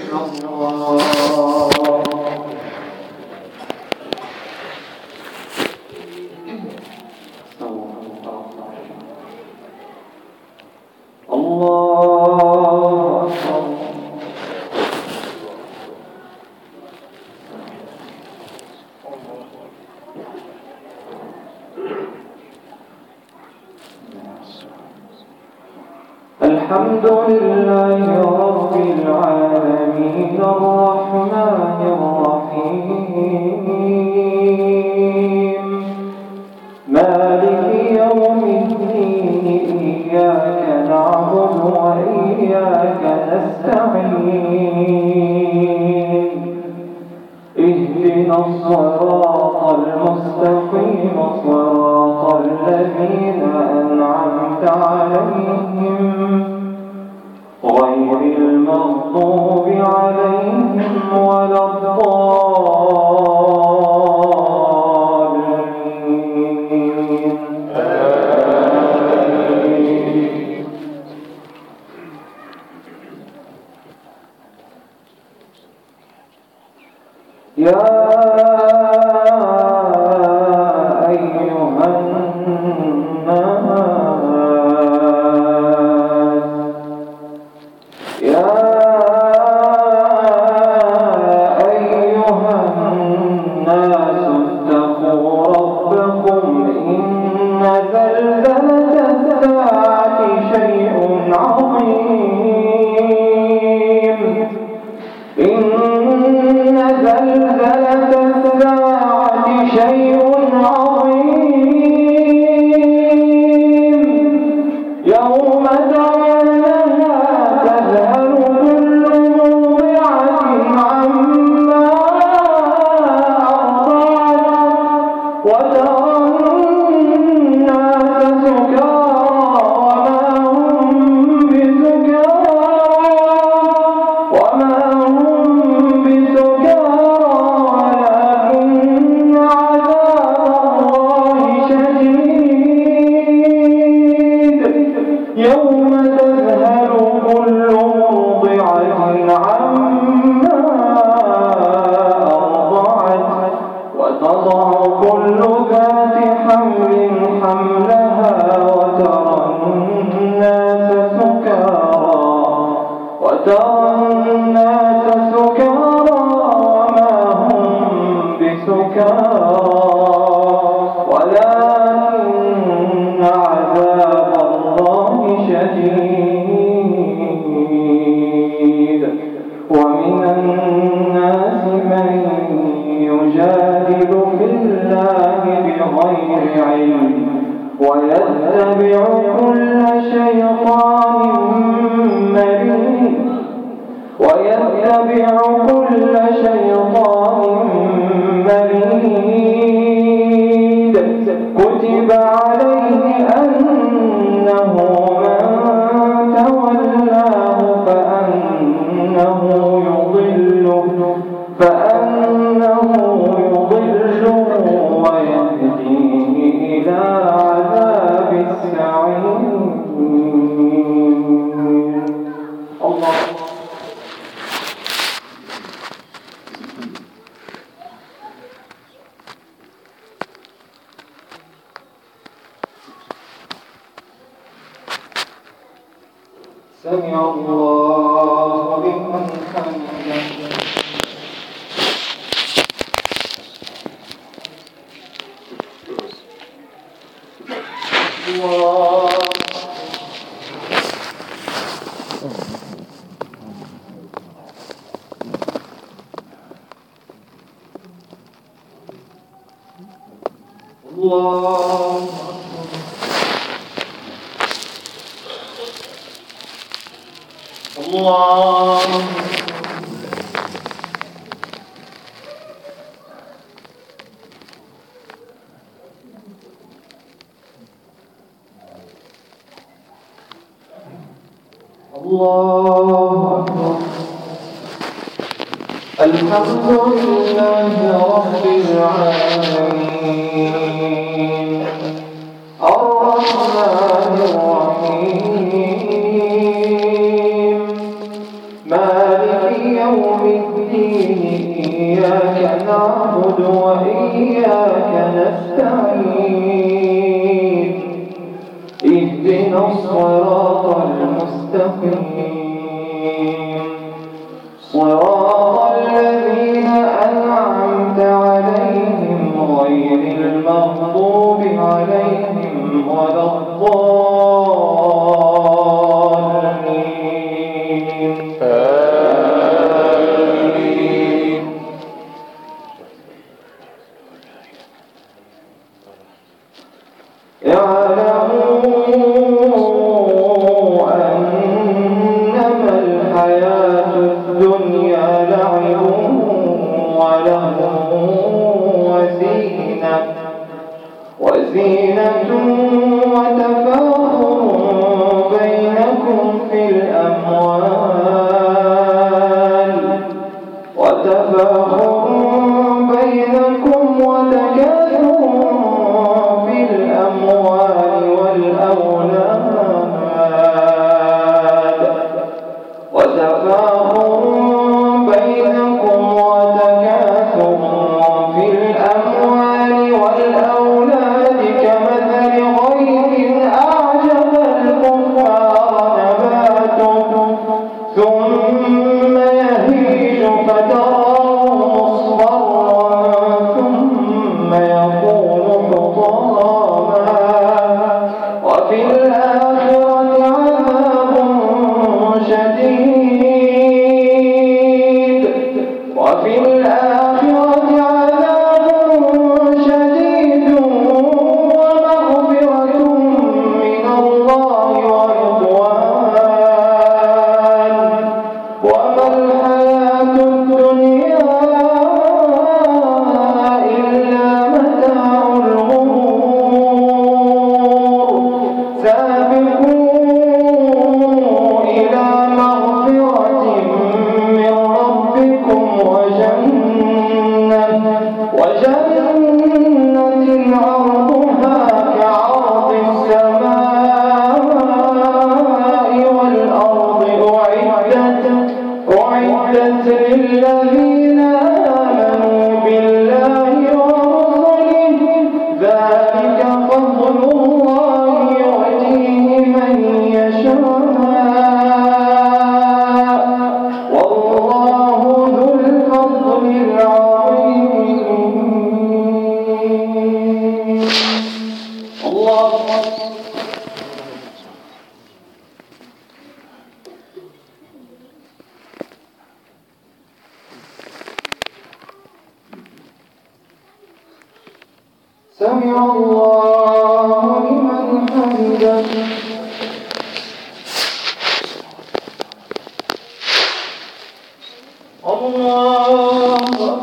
الحمد لله رب العالمين الرحمن الرحيم مالك يوم الدين إياك نعبد وإياك نستعين اهدنا الصراط المستقيم صراط الذين أنعمت عليهم غير المغضوب عليهم ولا الضالين يا سمع الله لمن حمده الحمد لله رب العالمين الرحمن الرحيم مالك يوم الدين إياك نعبد وإياك نستعين اهدنا الصراط المستقيم صراط الذين أنعمت عليهم غير المغضوب عليهم ولا الضالين آمين. اعلموا أنما الحياة الدنيا لعب ولهو وزينة وتفاخر بينكم في الأموال وتكاثر في الأموال والأولاد كمثل غيث أعجب الكفار نباته ثم يهيج فتراه مصفرا ثم يكون حطاما وفي الآخرة عذاب شديد ومغفرة من الله ورضوان وما الحياة الدنيا إلا متاع الغرور سابقوا إلى مغفرة من ربكم وجنة عرضها كعرض السماء والأرض أعدت للذين آمنوا بالله ورسله ذلك فضل الله يؤتيه من يشاء والله ذو الفضل العظيم. الله سمع الله لمن حمده. الله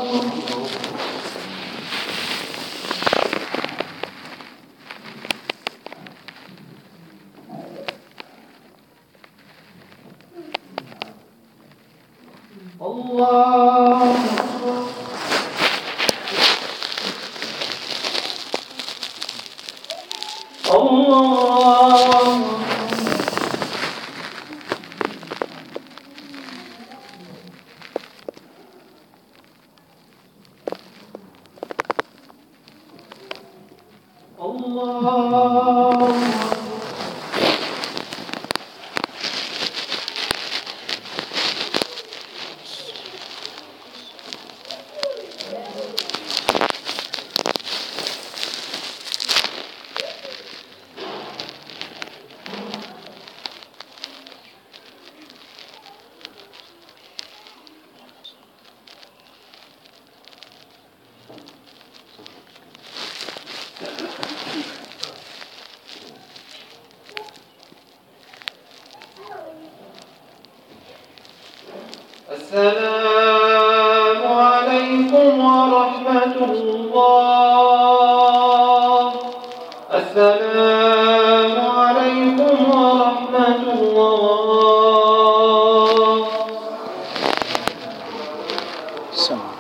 السلام عليكم ورحمة الله. السلام عليكم ورحمة الله.